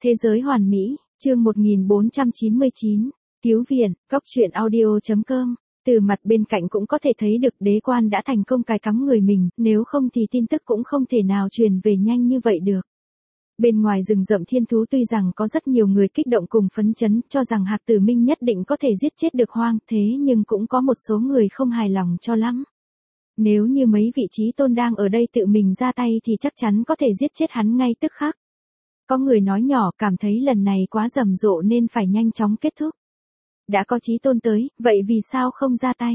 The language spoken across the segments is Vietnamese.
Thế giới hoàn mỹ, chương 1499, cứu viện, góc truyện audio.com. Từ mặt bên cạnh cũng có thể thấy được đế quan đã thành công cài cắm người mình, nếu không thì tin tức cũng không thể nào truyền về nhanh như vậy được. Bên ngoài rừng rậm thiên thú tuy rằng có rất nhiều người kích động cùng phấn chấn cho rằng Hạc Tử Minh nhất định có thể giết chết được Hoang, thế nhưng cũng có một số người không hài lòng cho lắm. Nếu như mấy vị trí tôn đang ở đây tự mình ra tay thì chắc chắn có thể giết chết hắn ngay tức khắc. Có người nói nhỏ cảm thấy lần này quá rầm rộ nên phải nhanh chóng kết thúc. Đã có chí tôn tới, vậy vì sao không ra tay?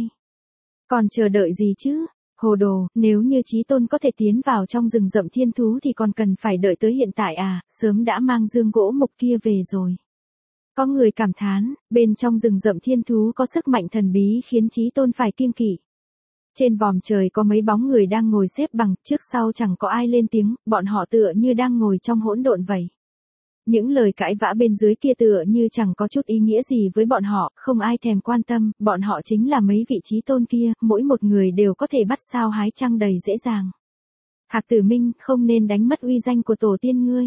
Còn chờ đợi gì chứ? Hồ đồ, nếu như chí tôn có thể tiến vào trong rừng rậm thiên thú thì còn cần phải đợi tới hiện tại à, sớm đã mang dương gỗ mục kia về rồi. Có người cảm thán, bên trong rừng rậm thiên thú có sức mạnh thần bí khiến chí tôn phải kiêng kỵ. Trên vòm trời có mấy bóng người đang ngồi xếp bằng, trước sau chẳng có ai lên tiếng, bọn họ tựa như đang ngồi trong hỗn độn vậy. Những lời cãi vã bên dưới kia tựa như chẳng có chút ý nghĩa gì với bọn họ, không ai thèm quan tâm, bọn họ chính là mấy vị chí tôn kia, mỗi một người đều có thể bắt sao hái trăng đầy dễ dàng. Hạc Tử Minh, không nên đánh mất uy danh của tổ tiên ngươi.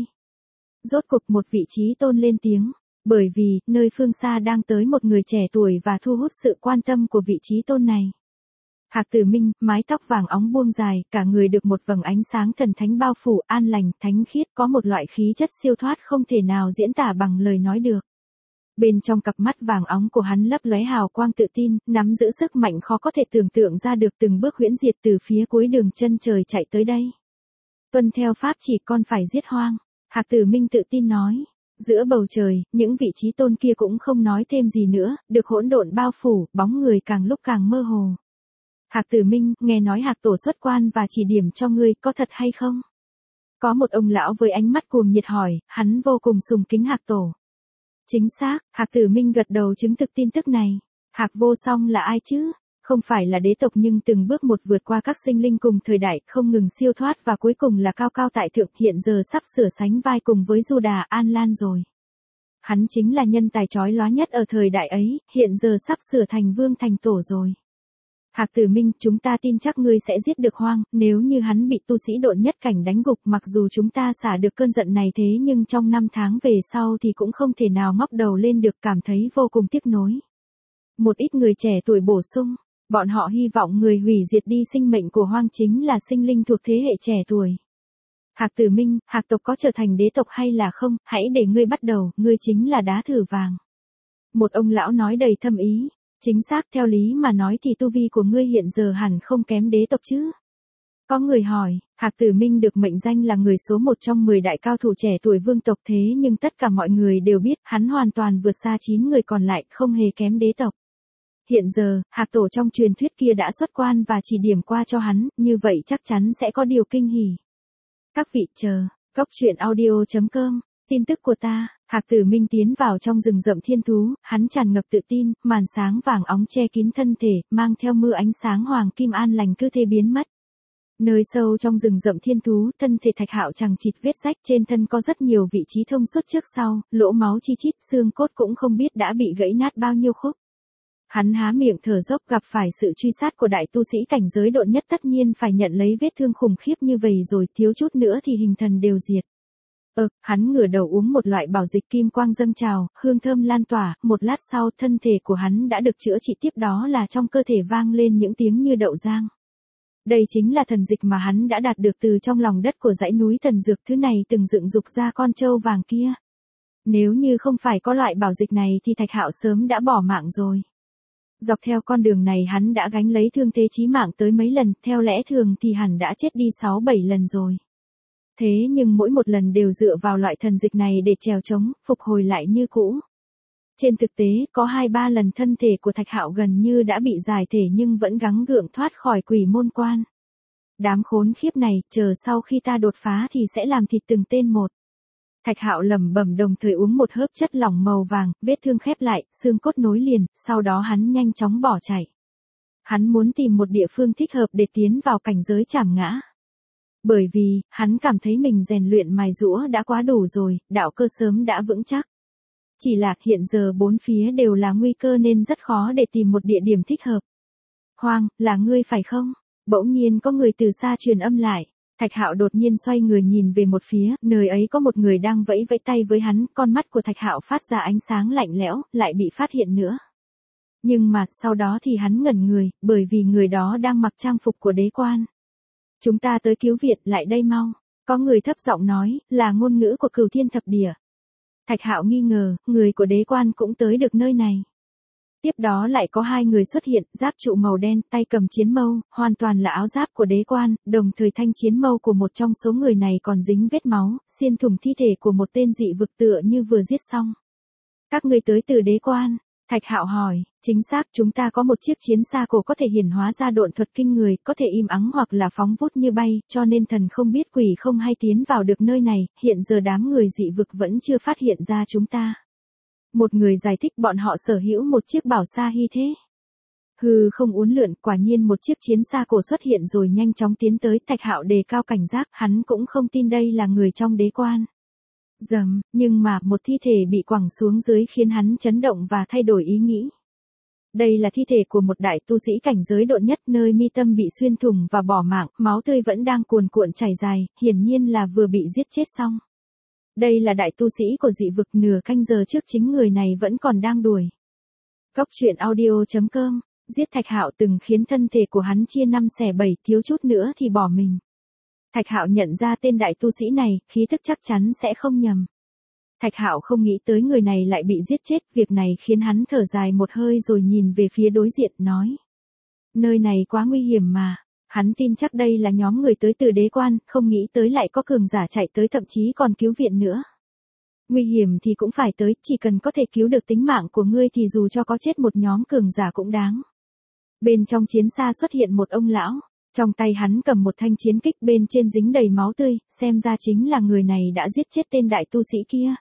Rốt cục một vị chí tôn lên tiếng, bởi vì, nơi phương xa đang tới một người trẻ tuổi và thu hút sự quan tâm của vị chí tôn này. Hạc Tử Minh, mái tóc vàng óng buông dài, cả người được một vầng ánh sáng thần thánh bao phủ, an lành, thánh khiết, có một loại khí chất siêu thoát không thể nào diễn tả bằng lời nói được. Bên trong cặp mắt vàng óng của hắn lấp lóe hào quang tự tin, nắm giữ sức mạnh khó có thể tưởng tượng ra được, từng bước huyễn diệt từ phía cuối đường chân trời chạy tới đây. Tuân theo pháp chỉ, con phải giết Hoang. Hạc Tử Minh tự tin nói. Giữa bầu trời, những vị chí tôn kia cũng không nói thêm gì nữa, được hỗn độn bao phủ, bóng người càng lúc càng mơ hồ. Hạc Tử Minh, nghe nói Hạc Tổ xuất quan và chỉ điểm cho ngươi, có thật hay không? Có một ông lão với ánh mắt cuồng nhiệt hỏi, hắn vô cùng sùng kính Hạc Tổ. Chính xác, Hạc Tử Minh gật đầu chứng thực tin tức này. Hạc Vô Song là ai chứ? Không phải là đế tộc nhưng từng bước một vượt qua các sinh linh cùng thời đại, không ngừng siêu thoát và cuối cùng là cao cao tại thượng, hiện giờ sắp sửa sánh vai cùng với Du Đà, An Lan rồi. Hắn chính là nhân tài chói lóa nhất ở thời đại ấy, hiện giờ sắp sửa thành vương thành tổ rồi. Hạc Tử Minh, chúng ta tin chắc ngươi sẽ giết được Hoang, nếu như hắn bị tu sĩ độn nhất cảnh đánh gục, mặc dù chúng ta xả được cơn giận này thế nhưng trong 5 tháng về sau thì cũng không thể nào ngóc đầu lên được, cảm thấy vô cùng tiếc nối. Một ít người trẻ tuổi bổ sung, bọn họ hy vọng người hủy diệt đi sinh mệnh của Hoang chính là sinh linh thuộc thế hệ trẻ tuổi. Hạc Tử Minh, Hạc tộc có trở thành đế tộc hay là không, hãy để ngươi bắt đầu, ngươi chính là đá thử vàng. Một ông lão nói đầy thâm ý. Chính xác, theo lý mà nói thì tu vi của ngươi hiện giờ hẳn không kém đế tộc chứ. Có người hỏi, Hạc Tử Minh được mệnh danh là người số 1 trong 10 đại cao thủ trẻ tuổi vương tộc, thế nhưng tất cả mọi người đều biết hắn hoàn toàn vượt xa 9 người còn lại, không hề kém đế tộc. Hiện giờ, Hạc Tổ trong truyền thuyết kia đã xuất quan và chỉ điểm qua cho hắn, như vậy chắc chắn sẽ có điều kinh hỉ. Các vị chờ, góc truyện audio.com. Tin tức của ta, Hạc Tử Minh tiến vào trong rừng rậm thiên thú, hắn tràn ngập tự tin, màn sáng vàng óng che kín thân thể, mang theo mưa ánh sáng hoàng kim an lành cứ thế biến mất. Nơi sâu trong rừng rậm thiên thú, thân thể Thạch Hạo chằng chịt vết rách, trên thân có rất nhiều vị trí thông suốt trước sau, lỗ máu chi chít, xương cốt cũng không biết đã bị gãy nát bao nhiêu khúc. Hắn há miệng thở dốc, gặp phải sự truy sát của đại tu sĩ cảnh giới độn nhất tất nhiên phải nhận lấy vết thương khủng khiếp như vậy rồi, thiếu chút nữa thì hình thần đều diệt. Hắn ngửa đầu uống một loại bảo dịch, kim quang dâng trào, hương thơm lan tỏa, một lát sau thân thể của hắn đã được chữa trị, tiếp đó là trong cơ thể vang lên những tiếng như đậu giang. Đây chính là thần dịch mà hắn đã đạt được từ trong lòng đất của dãy núi thần dược, thứ này từng dựng dục ra con trâu vàng kia. Nếu như không phải có loại bảo dịch này thì Thạch Hạo sớm đã bỏ mạng rồi. Dọc theo con đường này hắn đã gánh lấy thương thế chí mạng tới mấy lần, theo lẽ thường thì hẳn đã chết đi 6-7 lần rồi. Thế nhưng mỗi một lần đều dựa vào loại thần dịch này để trèo trống, phục hồi lại như cũ. Trên thực tế, có 2-3 lần thân thể của Thạch Hạo gần như đã bị giải thể nhưng vẫn gắng gượng thoát khỏi quỷ môn quan. Đám khốn khiếp này, chờ sau khi ta đột phá thì sẽ làm thịt từng tên một. Thạch Hạo lẩm bẩm đồng thời uống một hớp chất lỏng màu vàng, vết thương khép lại, xương cốt nối liền, sau đó hắn nhanh chóng bỏ chạy. Hắn muốn tìm một địa phương thích hợp để tiến vào cảnh giới trảm ngã. Bởi vì, hắn cảm thấy mình rèn luyện mài giũa đã quá đủ rồi, đạo cơ sớm đã vững chắc. Chỉ là hiện giờ bốn phía đều là nguy cơ nên rất khó để tìm một địa điểm thích hợp. Hoang, là ngươi phải không? Bỗng nhiên có người từ xa truyền âm lại. Thạch Hạo đột nhiên xoay người nhìn về một phía, nơi ấy có một người đang vẫy vẫy tay với hắn, con mắt của Thạch Hạo phát ra ánh sáng lạnh lẽo, lại bị phát hiện nữa. Nhưng mà, sau đó thì hắn ngẩn người, bởi vì người đó đang mặc trang phục của đế quan. Chúng ta tới cứu viện, lại đây mau. Có người thấp giọng nói, là ngôn ngữ của Cửu Thiên Thập Địa. Thạch Hạo nghi ngờ, người của đế quan cũng tới được nơi này. Tiếp đó lại có hai người xuất hiện, giáp trụ màu đen, tay cầm chiến mâu, hoàn toàn là áo giáp của đế quan, đồng thời thanh chiến mâu của một trong số người này còn dính vết máu, xiên thủng thi thể của một tên dị vực tựa như vừa giết xong. Các ngươi tới từ đế quan? Thạch Hạo hỏi, chính xác, chúng ta có một chiếc chiến xa cổ có thể hiển hóa ra độn thuật kinh người, có thể im ắng hoặc là phóng vút như bay, cho nên thần không biết quỷ không hay tiến vào được nơi này, hiện giờ đám người dị vực vẫn chưa phát hiện ra chúng ta. Một người giải thích bọn họ sở hữu một chiếc bảo xa hy thế. Hư không uốn lượn, quả nhiên một chiếc chiến xa cổ xuất hiện rồi nhanh chóng tiến tới, Thạch Hạo đề cao cảnh giác, hắn cũng không tin đây là người trong đế quan. Dầm, nhưng mà một thi thể bị quẳng xuống dưới khiến hắn chấn động và thay đổi ý nghĩ. Đây là thi thể của một đại tu sĩ cảnh giới độn nhất, nơi mi tâm bị xuyên thủng và bỏ mạng, máu tươi vẫn đang cuồn cuộn chảy dài, hiển nhiên là vừa bị giết chết xong. Đây là đại tu sĩ của dị vực, nửa canh giờ trước chính người này vẫn còn đang đuổi. Góc truyện audio.com, giết Thạch Hạo từng khiến thân thể của hắn chia 5 xẻ 7, thiếu chút nữa thì bỏ mình. Thạch Hạo nhận ra tên đại tu sĩ này, khí tức chắc chắn sẽ không nhầm. Thạch Hạo không nghĩ tới người này lại bị giết chết, việc này khiến hắn thở dài một hơi rồi nhìn về phía đối diện, nói. Nơi này quá nguy hiểm mà. Hắn tin chắc đây là nhóm người tới từ đế quan, không nghĩ tới lại có cường giả chạy tới, thậm chí còn cứu viện nữa. Nguy hiểm thì cũng phải tới, chỉ cần có thể cứu được tính mạng của ngươi thì dù cho có chết một nhóm cường giả cũng đáng. Bên trong chiến xa xuất hiện một ông lão, trong tay hắn cầm một thanh chiến kích, bên trên dính đầy máu tươi, xem ra chính là người này đã giết chết tên đại tu sĩ kia.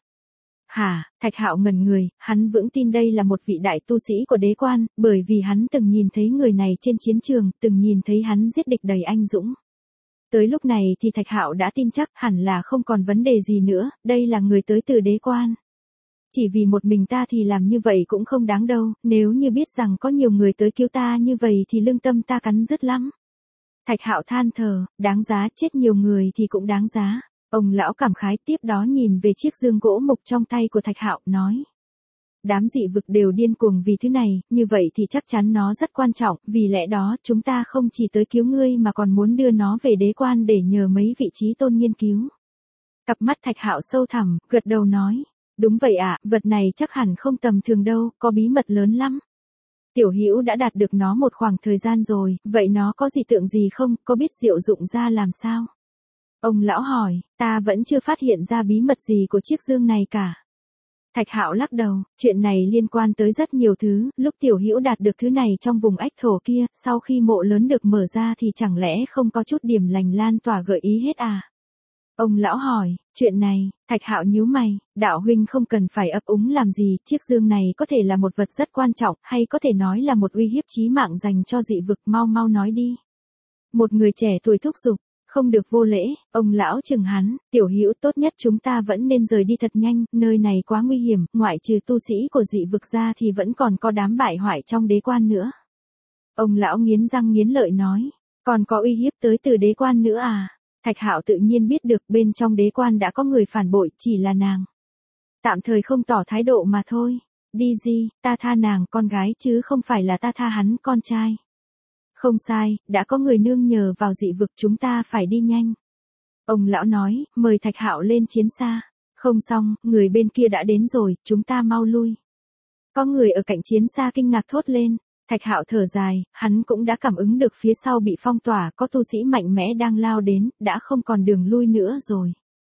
Hả? Thạch Hạo ngẩn người, hắn vững tin đây là một vị đại tu sĩ của đế quan, bởi vì hắn từng nhìn thấy người này trên chiến trường, từng nhìn thấy hắn giết địch đầy anh dũng. Tới lúc này thì Thạch Hạo đã tin chắc hẳn là không còn vấn đề gì nữa, đây là người tới từ đế quan. Chỉ vì một mình ta thì làm như vậy cũng không đáng đâu, nếu như biết rằng có nhiều người tới cứu ta như vậy thì lương tâm ta cắn rứt lắm. Thạch Hạo than thở, đáng giá, chết nhiều người thì cũng đáng giá. Ông lão cảm khái, tiếp đó nhìn về chiếc dương gỗ mục trong tay của Thạch Hạo, nói. Đám dị vực đều điên cuồng vì thứ này, như vậy thì chắc chắn nó rất quan trọng, vì lẽ đó chúng ta không chỉ tới cứu ngươi mà còn muốn đưa nó về đế quan để nhờ mấy vị trí tôn nghiên cứu. Cặp mắt Thạch Hạo sâu thẳm, gật đầu nói. Đúng vậy ạ, vật này chắc hẳn không tầm thường đâu, có bí mật lớn lắm. Tiểu Hữu đã đạt được nó một khoảng thời gian rồi, vậy nó có dị tượng gì không, có biết diệu dụng ra làm sao? Ông lão hỏi, ta vẫn chưa phát hiện ra bí mật gì của chiếc dương này cả. Thạch Hạo lắc đầu, chuyện này liên quan tới rất nhiều thứ, lúc Tiểu Hữu đạt được thứ này trong vùng ách thổ kia, sau khi mộ lớn được mở ra thì chẳng lẽ không có chút điểm lành lan tỏa gợi ý hết à? Ông lão hỏi, chuyện này, Thạch Hạo nhíu mày, đạo huynh không cần phải ấp úng làm gì, chiếc dương này có thể là một vật rất quan trọng, hay có thể nói là một uy hiếp chí mạng dành cho dị vực, mau mau nói đi. Một người trẻ tuổi thúc giục. Không được vô lễ, ông lão chừng hắn, Tiểu Hữu tốt nhất chúng ta vẫn nên rời đi thật nhanh, nơi này quá nguy hiểm, ngoại trừ tu sĩ của dị vực ra thì vẫn còn có đám bại hoại trong đế quan nữa. Ông lão nghiến răng nghiến lợi nói, còn có uy hiếp tới từ đế quan nữa à? Thạch Hạo tự nhiên biết được bên trong đế quan đã có người phản bội, chỉ là nàng. Tạm thời không tỏ thái độ mà thôi, đi gì, ta tha nàng con gái chứ không phải là ta tha hắn con trai. Không sai, đã có người nương nhờ vào dị vực, chúng ta phải đi nhanh. Ông lão nói, mời Thạch Hạo lên chiến xa. Không xong, người bên kia đã đến rồi, chúng ta mau lui. Có người ở cạnh chiến xa kinh ngạc thốt lên. Thạch Hạo thở dài, hắn cũng đã cảm ứng được phía sau bị phong tỏa, có tu sĩ mạnh mẽ đang lao đến, đã không còn đường lui nữa rồi.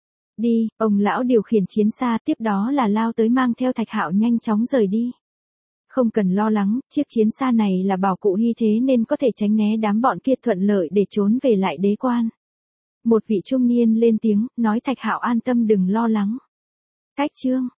Đi, ông lão điều khiển chiến xa, tiếp đó là lao tới mang theo Thạch Hạo nhanh chóng rời đi. Không cần lo lắng, chiếc chiến xa này là bảo cụ hy thế nên có thể tránh né đám bọn kia, thuận lợi để trốn về lại đế quan. Một vị trung niên lên tiếng, nói Thạch Hạo an tâm đừng lo lắng. Cách chương